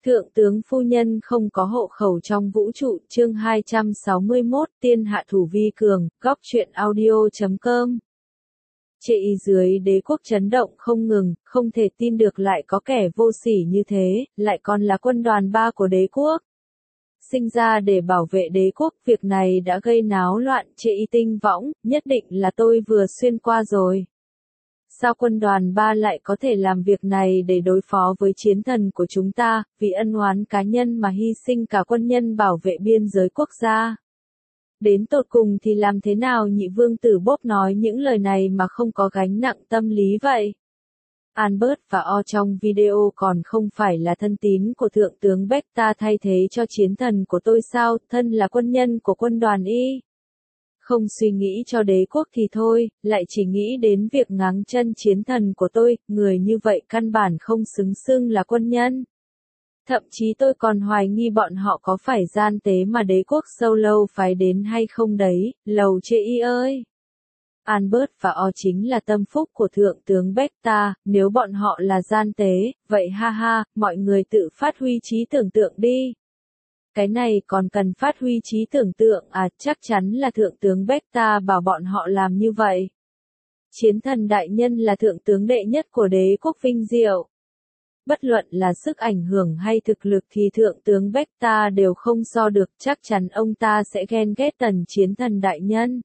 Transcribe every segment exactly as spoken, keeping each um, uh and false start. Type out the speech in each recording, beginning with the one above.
Thượng tướng phu nhân không có hộ khẩu trong vũ trụ, chương hai trăm sáu mươi mốt, tiên hạ thủ vi cường, góc truyện audio chấm com. Chệ y dưới đế quốc chấn động không ngừng, không thể tin được lại có kẻ vô sỉ như thế, lại còn là quân đoàn ba của đế quốc. Sinh ra để bảo vệ đế quốc, việc này đã gây náo loạn. Chệ y tinh võng, nhất định là tôi vừa xuyên qua rồi. Sao quân đoàn ba lại có thể làm việc này để đối phó với chiến thần của chúng ta, vì ân oán cá nhân mà hy sinh cả quân nhân bảo vệ biên giới quốc gia? Đến tột cùng thì làm thế nào nhị vương tử Bob nói những lời này mà không có gánh nặng tâm lý vậy? Albert và O trong video còn không phải là thân tín của Thượng tướng Beta thay thế cho chiến thần của tôi sao, thân là quân nhân của quân đoàn Y. Không suy nghĩ cho đế quốc thì thôi, lại chỉ nghĩ đến việc ngáng chân chiến thần của tôi, người như vậy căn bản không xứng xưng là quân nhân. Thậm chí tôi còn hoài nghi bọn họ có phải gian tế mà đế quốc sâu lâu phái đến hay không đấy, lầu Chệ y ơi. Albert và O chính là tâm phúc của Thượng tướng Beta, nếu bọn họ là gian tế, vậy ha ha, mọi người tự phát huy trí tưởng tượng đi. Cái này còn cần phát huy trí tưởng tượng à, chắc chắn là Thượng tướng Beta bảo bọn họ làm như vậy. Chiến thần đại nhân là thượng tướng đệ nhất của đế quốc vinh diệu. Bất luận là sức ảnh hưởng hay thực lực thì Thượng tướng Beta đều không so được, chắc chắn ông ta sẽ ghen ghét Tần chiến thần đại nhân.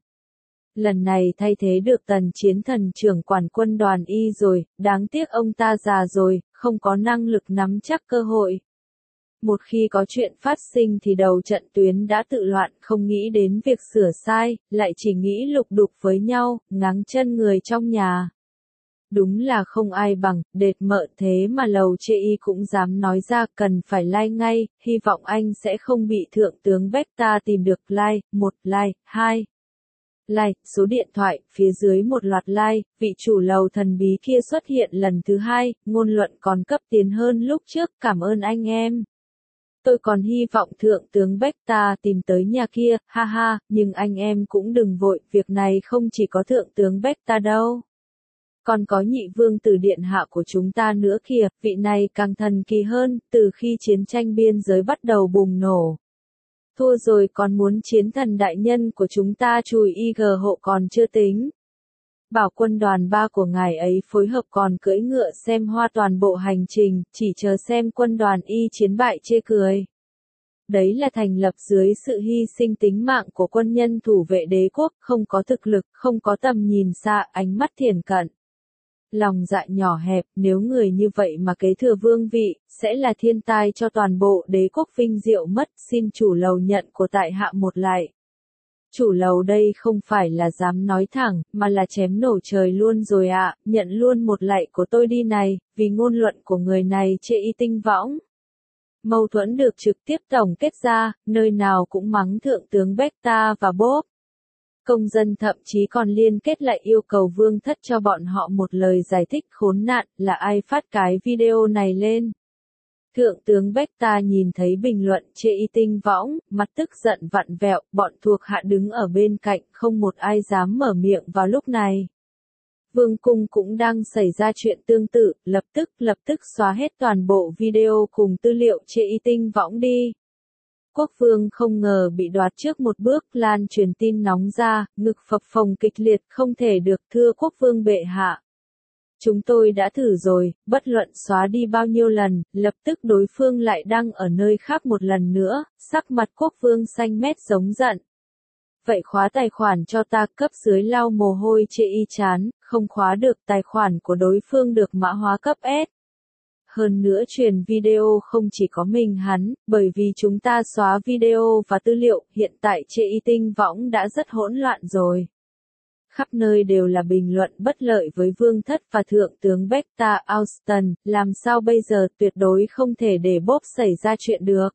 Lần này thay thế được Tần chiến thần trưởng quản quân đoàn Y rồi, đáng tiếc ông ta già rồi, không có năng lực nắm chắc cơ hội. Một khi có chuyện phát sinh thì đầu trận tuyến đã tự loạn, không nghĩ đến việc sửa sai, lại chỉ nghĩ lục đục với nhau, ngáng chân người trong nhà. Đúng là không ai bằng, đệt mợ thế mà lầu Chệ y cũng dám nói ra, cần phải like ngay, hy vọng anh sẽ không bị Thượng tướng Beta tìm được. Like, một like, hai like, số điện thoại, phía dưới một loạt like, vị chủ lầu thần bí kia xuất hiện lần thứ hai, ngôn luận còn cấp tiến hơn lúc trước, cảm ơn anh em. Tôi còn hy vọng Thượng tướng Beta tìm tới nhà kia, ha ha, nhưng anh em cũng đừng vội, việc này không chỉ có Thượng tướng Beta đâu. Còn có nhị vương tử điện hạ của chúng ta nữa kìa, vị này càng thần kỳ hơn, từ khi chiến tranh biên giới bắt đầu bùng nổ. Thua rồi còn muốn chiến thần đại nhân của chúng ta chùi i giê hộ còn chưa tính. Bảo quân đoàn ba của ngài ấy phối hợp còn cưỡi ngựa xem hoa toàn bộ hành trình, chỉ chờ xem quân đoàn Y chiến bại chê cười. Đấy là thành lập dưới sự hy sinh tính mạng của quân nhân thủ vệ đế quốc, không có thực lực, không có tầm nhìn xa, ánh mắt thiển cận. Lòng dạ nhỏ hẹp, nếu người như vậy mà kế thừa vương vị, sẽ là thiên tai cho toàn bộ đế quốc vinh diệu mất, xin chủ lầu nhận của tại hạ một lại. Chủ lầu đây không phải là dám nói thẳng, mà là chém nổ trời luôn rồi ạ, à, nhận luôn một lạy của tôi đi này, vì ngôn luận của người này Chệ y tinh võng. Mâu thuẫn được trực tiếp tổng kết ra, nơi nào cũng mắng Thượng tướng Beta và Bob. Công dân thậm chí còn liên kết lại yêu cầu vương thất cho bọn họ một lời giải thích khốn nạn, là ai phát cái video này lên. Thượng tướng Beta nhìn thấy bình luận Chệ y tinh võng, mặt tức giận vặn vẹo, bọn thuộc hạ đứng ở bên cạnh, không một ai dám mở miệng vào lúc này. Vương cung cũng đang xảy ra chuyện tương tự, lập tức lập tức xóa hết toàn bộ video cùng tư liệu Chệ y tinh võng đi. Quốc vương không ngờ bị đoạt trước một bước, lan truyền tin nóng ra, ngực phập phồng kịch liệt, không thể được, thưa quốc vương bệ hạ. Chúng tôi đã thử rồi, bất luận xóa đi bao nhiêu lần, lập tức đối phương lại đăng ở nơi khác một lần nữa, sắc mặt quốc vương xanh mét giống giận. Vậy khóa tài khoản cho ta, cấp dưới lau mồ hôi Chệ y chán, không khóa được tài khoản của đối phương được mã hóa cấp S. Hơn nữa truyền video không chỉ có mình hắn, bởi vì chúng ta xóa video và tư liệu, hiện tại Chệ y tinh võng đã rất hỗn loạn rồi. Khắp nơi đều là bình luận bất lợi với vương thất và Thượng tướng Beta Austin, làm sao bây giờ, tuyệt đối không thể để Bob xảy ra chuyện được.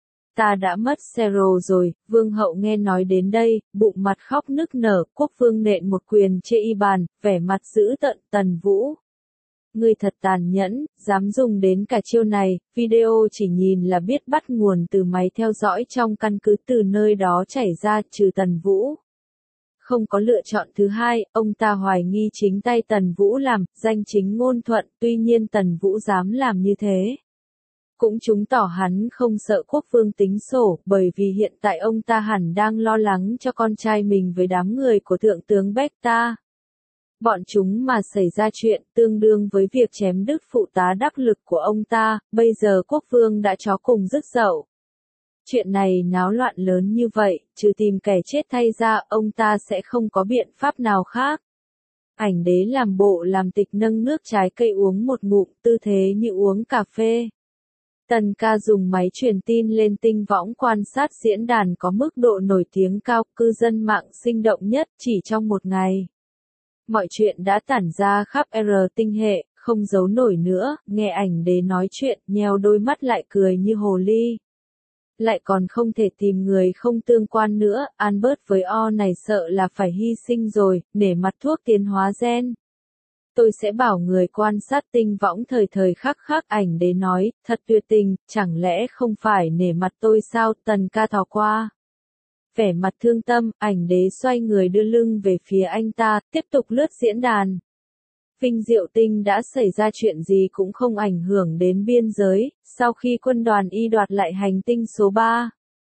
Ta đã mất Zero rồi, vương hậu nghe nói đến đây, bụng mặt khóc nức nở, quốc vương nện một quyền Chệ y bàn, vẻ mặt dữ tợn. Tần Vũ. Ngươi thật tàn nhẫn, dám dùng đến cả chiêu này, video chỉ nhìn là biết bắt nguồn từ máy theo dõi trong căn cứ, từ nơi đó chảy ra, trừ Tần Vũ. Không có lựa chọn thứ hai, ông ta hoài nghi chính tay Tần Vũ làm, danh chính ngôn thuận, tuy nhiên Tần Vũ dám làm như thế. Cũng chứng tỏ hắn không sợ quốc vương tính sổ, bởi vì hiện tại ông ta hẳn đang lo lắng cho con trai mình với đám người của thượng tướng Bekta. Bọn chúng mà xảy ra chuyện tương đương với việc chém đứt phụ tá đắc lực của ông ta, bây giờ quốc vương đã chó cùng rứt dậu. Chuyện này náo loạn lớn như vậy, trừ tìm kẻ chết thay ra, ông ta sẽ không có biện pháp nào khác. Ảnh đế làm bộ làm tịch nâng nước trái cây uống một ngụm, tư thế như uống cà phê. Tần ca dùng máy truyền tin lên tinh võng quan sát diễn đàn có mức độ nổi tiếng cao, cư dân mạng sinh động nhất chỉ trong một ngày. Mọi chuyện đã tản ra khắp R tinh hệ, không giấu nổi nữa, nghe ảnh đế nói chuyện, nheo đôi mắt lại cười như hồ ly. Lại còn không thể tìm người không tương quan nữa, Albert với O này sợ là phải hy sinh rồi, nể mặt thuốc tiến hóa gen. Tôi sẽ bảo người quan sát tinh võng thời thời khắc khắc, ảnh đế nói, thật tuyệt tình, chẳng lẽ không phải nể mặt tôi sao, Tần ca thò qua. Vẻ mặt thương tâm, ảnh đế xoay người đưa lưng về phía anh ta, tiếp tục lướt diễn đàn. Vinh Diệu Tinh đã xảy ra chuyện gì cũng không ảnh hưởng đến biên giới, sau khi quân đoàn Y đoạt lại hành tinh số ba.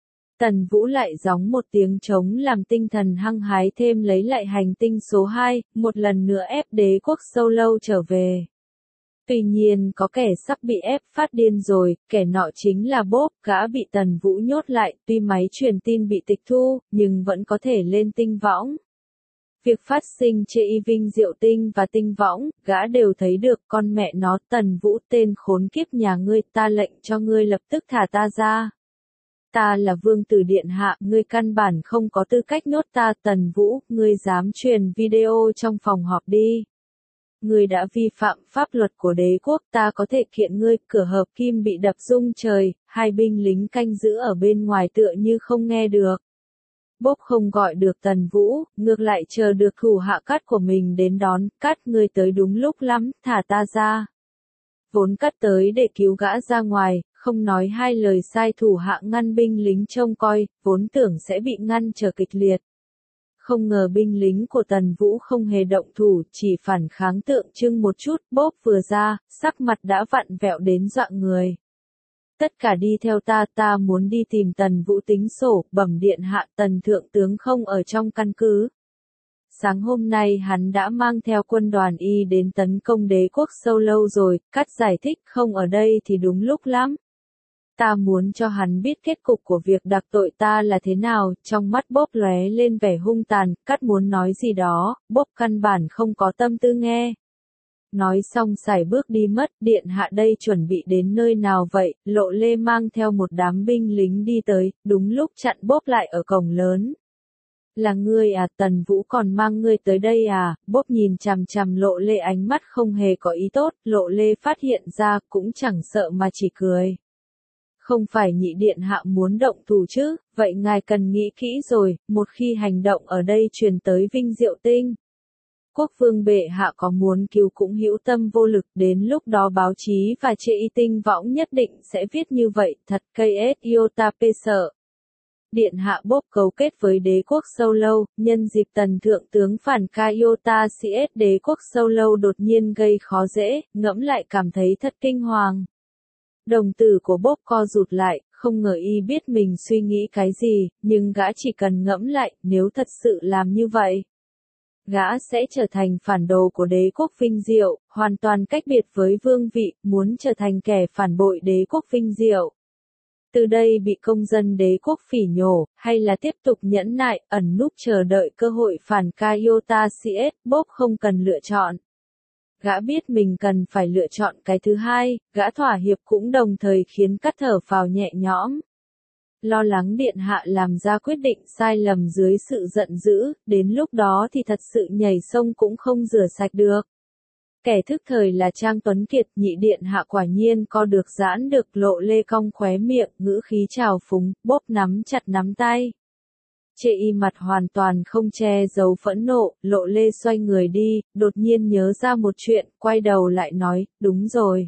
Tần Vũ lại gióng một tiếng trống làm tinh thần hăng hái thêm lấy lại hành tinh số hai, một lần nữa ép đế quốc Solo trở về. Tuy nhiên có kẻ sắp bị ép phát điên rồi, kẻ nọ chính là Bob, gã bị Tần Vũ nhốt lại, tuy máy truyền tin bị tịch thu, nhưng vẫn có thể lên tinh võng. Việc phát sinh chê y Vinh Diệu Tinh và tinh võng, gã đều thấy được, con mẹ nó, Tần Vũ tên khốn kiếp nhà ngươi, ta lệnh cho ngươi lập tức thả ta ra. Ta là vương tử điện hạ, ngươi căn bản không có tư cách nhốt ta, Tần Vũ, ngươi dám truyền video trong phòng họp đi. Ngươi đã vi phạm pháp luật của đế quốc, ta có thể kiện ngươi, cửa hợp kim bị đập rung trời, hai binh lính canh giữ ở bên ngoài tựa như không nghe được. Bob không gọi được Tần Vũ, ngược lại chờ được thủ hạ Cắt của mình đến đón, Cắt, ngươi tới đúng lúc lắm, thả ta ra. Vốn Cắt tới để cứu gã ra ngoài, không nói hai lời sai thủ hạ ngăn binh lính trông coi, vốn tưởng sẽ bị ngăn trở kịch liệt. Không ngờ binh lính của Tần Vũ không hề động thủ, chỉ phản kháng tượng trưng một chút, Bob vừa ra, sắc mặt đã vặn vẹo đến dọa người. Tất cả đi theo ta, ta muốn đi tìm Tần Vũ tính sổ, bẩm điện hạ, Tần thượng tướng không ở trong căn cứ. Sáng hôm nay hắn đã mang theo quân đoàn Y đến tấn công đế quốc Solo rồi, Cắt giải thích, không ở đây thì đúng lúc lắm. Ta muốn cho hắn biết kết cục của việc đặc tội ta là thế nào, trong mắt Bob lóe lên vẻ hung tàn, Cắt muốn nói gì đó, Bob căn bản không có tâm tư nghe. Nói xong sải bước đi mất, điện hạ đây chuẩn bị đến nơi nào vậy, Lộ Lê mang theo một đám binh lính đi tới, đúng lúc chặn Bob lại ở cổng lớn. Là ngươi à, Tần Vũ còn mang ngươi tới đây à, Bob nhìn chằm chằm Lộ Lê ánh mắt không hề có ý tốt, Lộ Lê phát hiện ra cũng chẳng sợ mà chỉ cười. Không phải nhị điện hạ muốn động thủ chứ, vậy ngài cần nghĩ kỹ rồi, một khi hành động ở đây truyền tới Vinh Diệu Tinh. Quốc vương bệ hạ có muốn cứu cũng hữu tâm vô lực, đến lúc đó báo chí và chê y tinh võng nhất định sẽ viết như vậy, thật cây ét iota pê sợ. Điện hạ Bob cấu kết với đế quốc Solo, nhân dịp Tần thượng tướng phản ca Iota xê ét đế quốc Solo đột nhiên gây khó dễ, ngẫm lại cảm thấy thật kinh hoàng. Đồng tử của Bob co rụt lại, không ngờ y biết mình suy nghĩ cái gì, nhưng gã chỉ cần ngẫm lại, nếu thật sự làm như vậy. Gã sẽ trở thành phản đồ của đế quốc Vinh Diệu, hoàn toàn cách biệt với vương vị, muốn trở thành kẻ phản bội đế quốc Vinh Diệu. Từ đây bị công dân đế quốc phỉ nhổ, hay là tiếp tục nhẫn nại, ẩn núp chờ đợi cơ hội phản ca Iota xê ét, Bob không cần lựa chọn. Gã biết mình cần phải lựa chọn cái thứ hai, gã thỏa hiệp cũng đồng thời khiến Cắt thở phào nhẹ nhõm. Lo lắng điện hạ làm ra quyết định sai lầm dưới sự giận dữ, đến lúc đó thì thật sự nhảy sông cũng không rửa sạch được. Kẻ thức thời là Trang Tuấn Kiệt, nhị điện hạ quả nhiên co được giãn được, Lộ Lê cong khóe miệng, ngữ khí trào phúng, Bob nắm chặt nắm tay. Chê y mặt hoàn toàn không che giấu phẫn nộ, Lộ Lê xoay người đi, đột nhiên nhớ ra một chuyện, quay đầu lại nói, đúng rồi.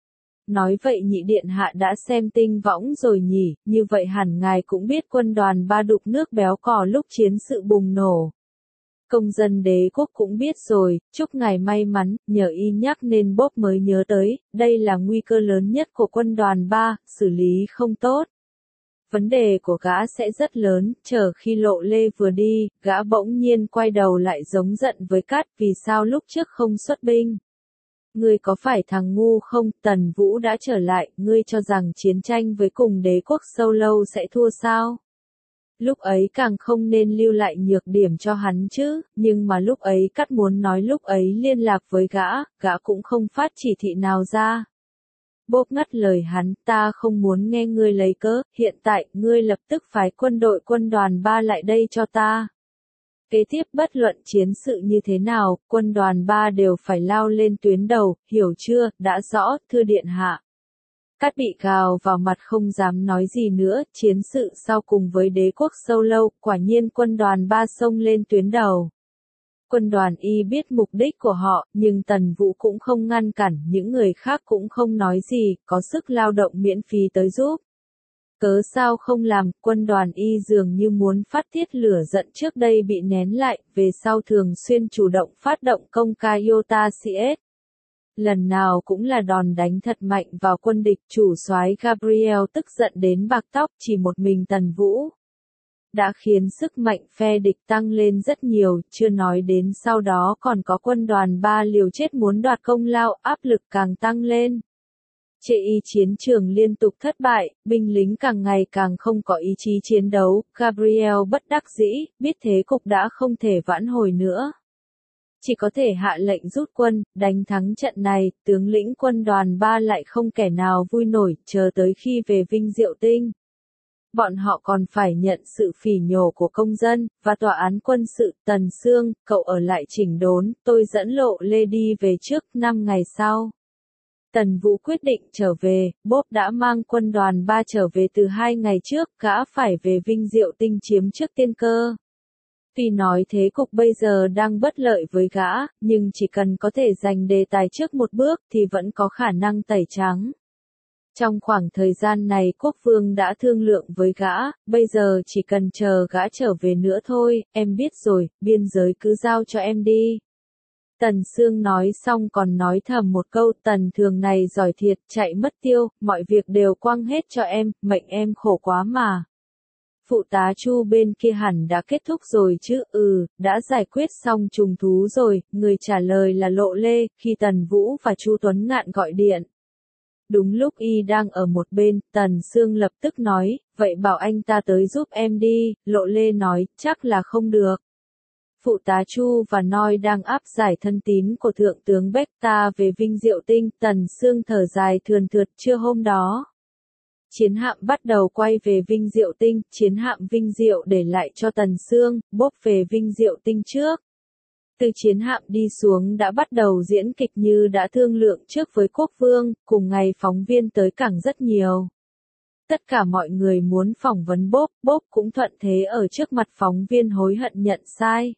Nói vậy nhị điện hạ đã xem tinh võng rồi nhỉ, như vậy hẳn ngài cũng biết quân đoàn ba đục nước béo cò lúc chiến sự bùng nổ. Công dân đế quốc cũng biết rồi, chúc ngài may mắn, nhờ y nhắc nên Bob mới nhớ tới, đây là nguy cơ lớn nhất của quân đoàn ba, xử lý không tốt. Vấn đề của gã sẽ rất lớn, chờ khi Lộ Lê vừa đi, gã bỗng nhiên quay đầu lại giống giận với Cát, vì sao lúc trước không xuất binh. Ngươi có phải thằng ngu không, Tần Vũ đã trở lại, ngươi cho rằng chiến tranh với cùng đế quốc sâu lâu sẽ thua sao? Lúc ấy càng không nên lưu lại nhược điểm cho hắn chứ, nhưng mà lúc ấy Cát muốn nói lúc ấy liên lạc với gã, gã cũng không phát chỉ thị nào ra. Bob ngắt lời hắn, ta không muốn nghe ngươi lấy cớ, hiện tại, ngươi lập tức phái quân đội quân đoàn ba lại đây cho ta. Kế tiếp bất luận chiến sự như thế nào, quân đoàn ba đều phải lao lên tuyến đầu, hiểu chưa, đã rõ, thưa điện hạ. Cát bị gào vào mặt không dám nói gì nữa, chiến sự sau cùng với đế quốc sâu lâu, quả nhiên quân đoàn ba xông lên tuyến đầu. Quân đoàn Y biết mục đích của họ, nhưng Tần Vũ cũng không ngăn cản, những người khác cũng không nói gì, có sức lao động miễn phí tới giúp. Cớ sao không làm, quân đoàn Y dường như muốn phát tiết lửa giận trước đây bị nén lại, về sau thường xuyên chủ động phát động công ca Iota xê ét. Lần nào cũng là đòn đánh thật mạnh vào quân địch, chủ soái Gabriel tức giận đến bạc tóc, chỉ một mình Tần Vũ đã khiến sức mạnh phe địch tăng lên rất nhiều, chưa nói đến sau đó còn có quân đoàn ba liều chết muốn đoạt công lao, áp lực càng tăng lên. Chê y chiến trường liên tục thất bại, binh lính càng ngày càng không có ý chí chiến đấu, Gabriel bất đắc dĩ, biết thế cục đã không thể vãn hồi nữa. Chỉ có thể hạ lệnh rút quân, đánh thắng trận này, tướng lĩnh quân đoàn ba lại không kẻ nào vui nổi, chờ tới khi về Vinh Diệu Tinh. Bọn họ còn phải nhận sự phỉ nhổ của công dân, và tòa án quân sự, Tần Sương, cậu ở lại chỉnh đốn, tôi dẫn Lộ Lê đi về trước, năm ngày sau. Tần Vũ quyết định trở về, Bob đã mang quân đoàn ba trở về từ hai ngày trước, gã phải về Vinh Diệu Tinh chiếm trước tiên cơ. Tuy nói thế cục bây giờ đang bất lợi với gã, nhưng chỉ cần có thể giành đề tài trước một bước thì vẫn có khả năng tẩy trắng. Trong khoảng thời gian này quốc vương đã thương lượng với gã, bây giờ chỉ cần chờ gã trở về nữa thôi, em biết rồi, biên giới cứ giao cho em đi. Tần Sương nói xong còn nói thầm một câu, Tần Thường này giỏi thiệt, chạy mất tiêu, mọi việc đều quăng hết cho em, mệnh em khổ quá mà. Phụ tá Chu bên kia hẳn đã kết thúc rồi chứ, ừ, đã giải quyết xong trùng thú rồi, người trả lời là Lộ Lê, khi Tần Vũ và Chu Tuấn Ngạn gọi điện. Đúng lúc y đang ở một bên, Tần Sương lập tức nói, vậy bảo anh ta tới giúp em đi, Lộ Lê nói, chắc là không được. Phụ tá Chu và Noi đang áp giải thân tín của Thượng tướng Beta về Vinh Diệu Tinh, Tần Sương thở dài thườn thượt, trưa hôm đó. Chiến hạm bắt đầu quay về Vinh Diệu Tinh, chiến hạm Vinh Diệu để lại cho Tần Sương, Bob về Vinh Diệu Tinh trước. Từ chiến hạm đi xuống đã bắt đầu diễn kịch như đã thương lượng trước với quốc vương, cùng ngày phóng viên tới cảng rất nhiều. Tất cả mọi người muốn phỏng vấn Bob, Bob cũng thuận thế ở trước mặt phóng viên hối hận nhận sai.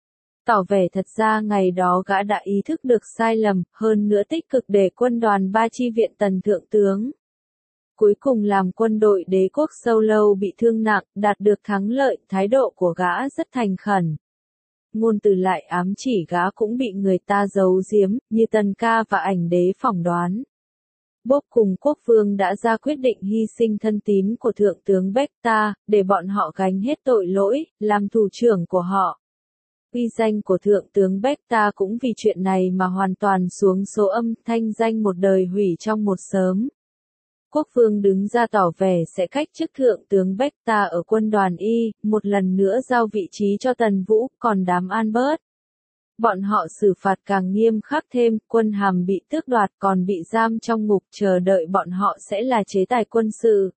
Tỏ vẻ thật ra ngày đó gã đã ý thức được sai lầm, hơn nữa tích cực để quân đoàn ba chi viện Tần Thượng tướng. Cuối cùng làm quân đội đế quốc sâu lâu bị thương nặng, đạt được thắng lợi, thái độ của gã rất thành khẩn. Ngôn từ lại ám chỉ gã cũng bị người ta giấu giếm, như Tần Ca và ảnh đế phỏng đoán. Bob cùng quốc vương đã ra quyết định hy sinh thân tín của Thượng tướng Beta, để bọn họ gánh hết tội lỗi, làm thủ trưởng của họ. Uy danh của Thượng tướng Beta cũng vì chuyện này mà hoàn toàn xuống số âm, thanh danh một đời hủy trong một sớm. Quốc vương đứng ra tỏ vẻ sẽ cách chức Thượng tướng Beta ở quân đoàn Y, một lần nữa giao vị trí cho Tần Vũ, còn đám Albert. Bọn họ xử phạt càng nghiêm khắc thêm, quân hàm bị tước đoạt còn bị giam trong ngục chờ đợi bọn họ sẽ là chế tài quân sự.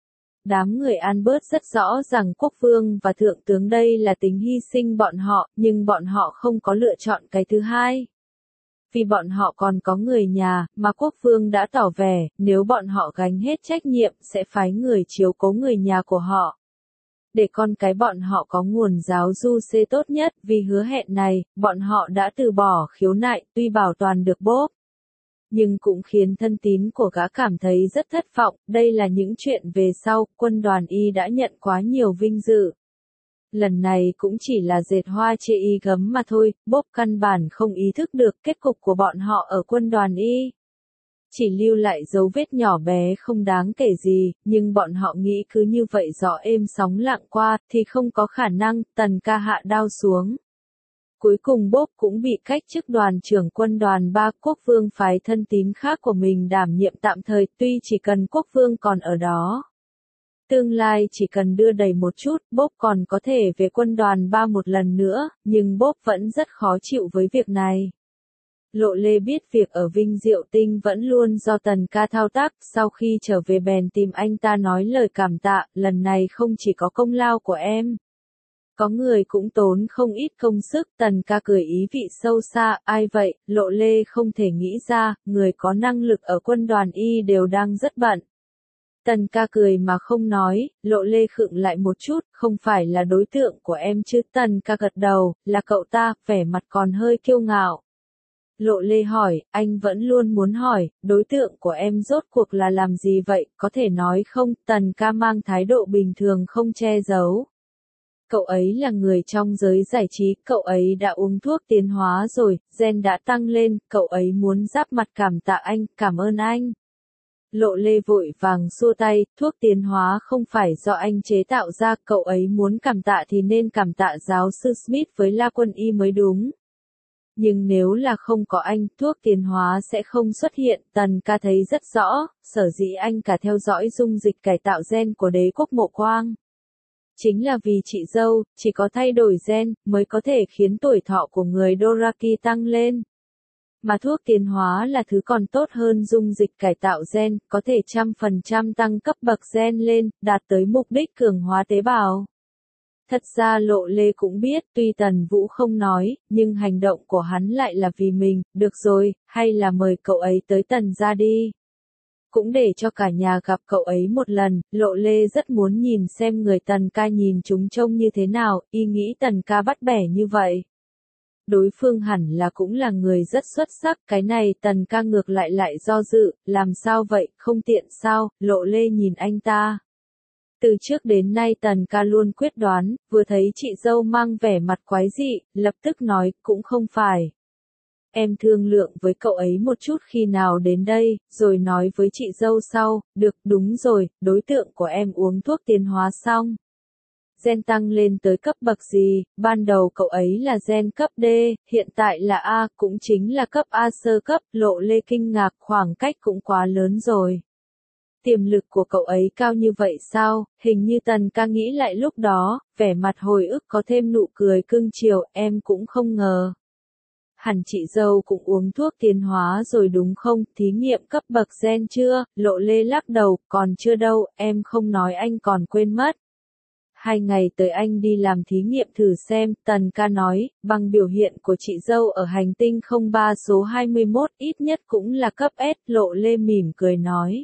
Đám người Albert rất rõ rằng quốc vương và thượng tướng đây là tính hy sinh bọn họ, nhưng bọn họ không có lựa chọn cái thứ hai. Vì bọn họ còn có người nhà, mà quốc vương đã tỏ vẻ, nếu bọn họ gánh hết trách nhiệm, sẽ phái người chiếu cố người nhà của họ. Để con cái bọn họ có nguồn giáo du xê tốt nhất, vì hứa hẹn này, bọn họ đã từ bỏ khiếu nại, tuy bảo toàn được Bob. Nhưng cũng khiến thân tín của gã cảm thấy rất thất vọng, đây là những chuyện về sau, quân đoàn Y đã nhận quá nhiều vinh dự. Lần này cũng chỉ là dệt hoa chê y gấm mà thôi, Bob căn bản không ý thức được kết cục của bọn họ ở quân đoàn y. Chỉ lưu lại dấu vết nhỏ bé không đáng kể gì, nhưng bọn họ nghĩ cứ như vậy gió êm sóng lặng qua, thì không có khả năng, Tần ca hạ đao xuống. Cuối cùng Bob cũng bị cách chức đoàn trưởng quân đoàn ba, quốc vương phái thân tín khác của mình đảm nhiệm tạm thời, tuy chỉ cần quốc vương còn ở đó. Tương lai chỉ cần đưa đầy một chút, Bob còn có thể về quân đoàn ba một lần nữa, nhưng Bob vẫn rất khó chịu với việc này. Lộ Lê biết việc ở Vinh Diệu Tinh vẫn luôn do Tần ca thao tác, sau khi trở về bèn tìm anh ta nói lời cảm tạ, lần này không chỉ có công lao của em. Có người cũng tốn không ít công sức, Tần ca cười ý vị sâu xa, ai vậy, Lộ Lê không thể nghĩ ra, người có năng lực ở quân đoàn y đều đang rất bận. Tần ca cười mà không nói, Lộ Lê khựng lại một chút, không phải là đối tượng của em chứ, Tần ca gật đầu, là cậu ta, vẻ mặt còn hơi kiêu ngạo. Lộ Lê hỏi, anh vẫn luôn muốn hỏi, đối tượng của em rốt cuộc là làm gì vậy, có thể nói không, Tần ca mang thái độ bình thường không che giấu. Cậu ấy là người trong giới giải trí, cậu ấy đã uống thuốc tiến hóa rồi, gen đã tăng lên, cậu ấy muốn giáp mặt cảm tạ anh, cảm ơn anh. Lộ Lê vội vàng xua tay, thuốc tiến hóa không phải do anh chế tạo ra, cậu ấy muốn cảm tạ thì nên cảm tạ giáo sư Smith với La Quân Y mới đúng. Nhưng nếu là không có anh, thuốc tiến hóa sẽ không xuất hiện, Tần ca thấy rất rõ, sở dĩ anh cả theo dõi dung dịch cải tạo gen của đế quốc Mộ Quang. Chính là vì chị dâu, chỉ có thay đổi gen, mới có thể khiến tuổi thọ của người Doraki tăng lên. Mà thuốc tiến hóa là thứ còn tốt hơn dung dịch cải tạo gen, có thể trăm phần trăm tăng cấp bậc gen lên, đạt tới mục đích cường hóa tế bào. Thật ra Lộ Lê cũng biết, tuy Tần Vũ không nói, nhưng hành động của hắn lại là vì mình, được rồi, hay là mời cậu ấy tới Tần gia đi. Cũng để cho cả nhà gặp cậu ấy một lần, Lộ Lê rất muốn nhìn xem người Tần ca nhìn chúng trông như thế nào, y nghĩ Tần ca bắt bẻ như vậy. Đối phương hẳn là cũng là người rất xuất sắc, cái này Tần ca ngược lại lại do dự, làm sao vậy, không tiện sao, Lộ Lê nhìn anh ta. Từ trước đến nay Tần ca luôn quyết đoán, vừa thấy chị dâu mang vẻ mặt quái dị, lập tức nói, cũng không phải. Em thương lượng với cậu ấy một chút khi nào đến đây, rồi nói với chị dâu sau, được, đúng rồi, đối tượng của em uống thuốc tiến hóa xong. Gen tăng lên tới cấp bậc gì, ban đầu cậu ấy là gen cấp D, hiện tại là A, cũng chính là cấp A sơ cấp, Lộ Lê kinh ngạc, khoảng cách cũng quá lớn rồi. Tiềm lực của cậu ấy cao như vậy sao, hình như Tần ca nghĩ lại lúc đó, vẻ mặt hồi ức có thêm nụ cười cưng chiều, em cũng không ngờ. Hẳn chị dâu cũng uống thuốc tiến hóa rồi đúng không, thí nghiệm cấp bậc gen chưa, Lộ Lê lắc đầu, còn chưa đâu, em không nói anh còn quên mất. Hai ngày tới anh đi làm thí nghiệm thử xem, Tần ca nói, bằng biểu hiện của chị dâu ở hành tinh không ba số hai mươi mốt ít nhất cũng là cấp S, Lộ Lê mỉm cười nói.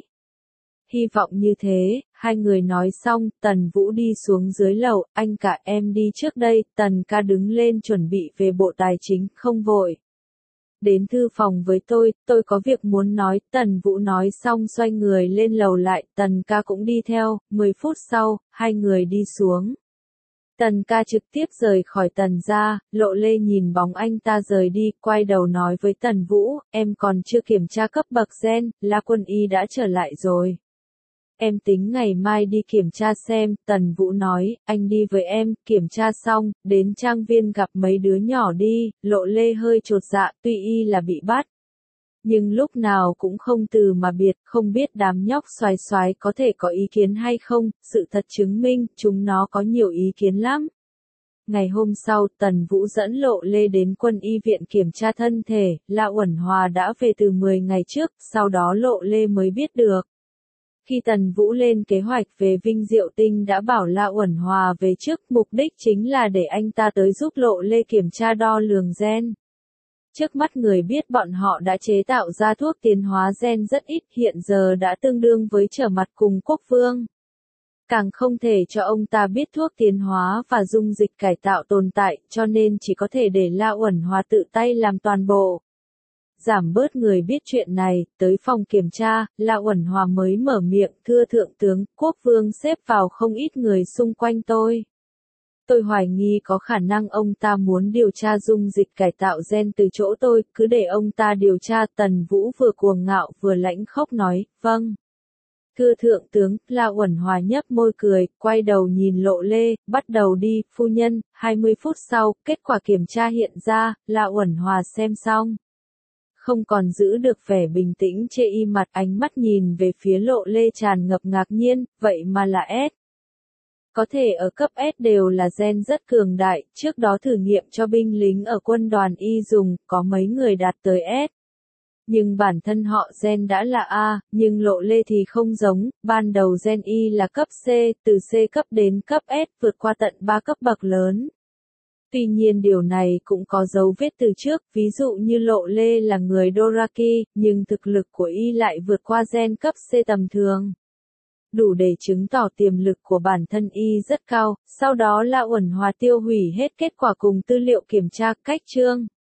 Hy vọng như thế, hai người nói xong, Tần Vũ đi xuống dưới lầu, anh cả em đi trước đây, Tần ca đứng lên chuẩn bị về bộ tài chính, không vội. Đến thư phòng với tôi, tôi có việc muốn nói, Tần Vũ nói xong xoay người lên lầu lại, Tần ca cũng đi theo, mười phút sau, hai người đi xuống. Tần ca trực tiếp rời khỏi Tần gia, Lộ Lê nhìn bóng anh ta rời đi, quay đầu nói với Tần Vũ, em còn chưa kiểm tra cấp bậc gen, La Quân Y đã trở lại rồi. Em tính ngày mai đi kiểm tra xem, Tần Vũ nói, anh đi với em, kiểm tra xong, đến trang viên gặp mấy đứa nhỏ đi, Lộ Lê hơi chột dạ, tuy y là bị bắt. Nhưng lúc nào cũng không từ mà biệt, không biết đám nhóc xoái xoái có thể có ý kiến hay không, sự thật chứng minh, chúng nó có nhiều ý kiến lắm. Ngày hôm sau, Tần Vũ dẫn Lộ Lê đến quân y viện kiểm tra thân thể, La Uẩn Hòa đã về từ mười ngày trước, sau đó Lộ Lê mới biết được. Khi Tần Vũ lên kế hoạch về Vinh Diệu Tinh đã bảo La Uẩn Hòa về trước, mục đích chính là để anh ta tới giúp Lộ Lê kiểm tra đo lường gen. Trước mắt người biết bọn họ đã chế tạo ra thuốc tiến hóa gen rất ít, hiện giờ đã tương đương với trở mặt cùng quốc vương. Càng không thể cho ông ta biết thuốc tiến hóa và dung dịch cải tạo tồn tại, cho nên chỉ có thể để La Uẩn Hòa tự tay làm toàn bộ. Giảm bớt người biết chuyện này, tới phòng kiểm tra, La Uẩn Hòa mới mở miệng, thưa thượng tướng, quốc vương xếp vào không ít người xung quanh tôi. Tôi hoài nghi có khả năng ông ta muốn điều tra dung dịch cải tạo gen từ chỗ tôi, cứ để ông ta điều tra. Tần Vũ vừa cuồng ngạo vừa lãnh khốc nói, vâng. Thưa thượng tướng, La Uẩn Hòa nhấp môi cười, quay đầu nhìn Lộ Lê, bắt đầu đi, phu nhân. hai mươi phút sau, kết quả kiểm tra hiện ra, La Uẩn Hòa xem xong. Không còn giữ được vẻ bình tĩnh chê y mặt, ánh mắt nhìn về phía Lộ Lê tràn ngập ngạc nhiên, vậy mà là S. Có thể ở cấp S đều là gen rất cường đại, trước đó thử nghiệm cho binh lính ở quân đoàn Y dùng, có mấy người đạt tới S. Nhưng bản thân họ gen đã là A, nhưng Lộ Lê thì không giống, ban đầu gen Y là cấp C, từ C cấp đến cấp S vượt qua tận ba cấp bậc lớn. Tuy nhiên điều này cũng có dấu vết từ trước, ví dụ như Lộ Lê là người Doraki, nhưng thực lực của Y lại vượt qua gen cấp C tầm thường. Đủ để chứng tỏ tiềm lực của bản thân Y rất cao, sau đó La Uẩn Hòa tiêu hủy hết kết quả cùng tư liệu kiểm tra. Cách chương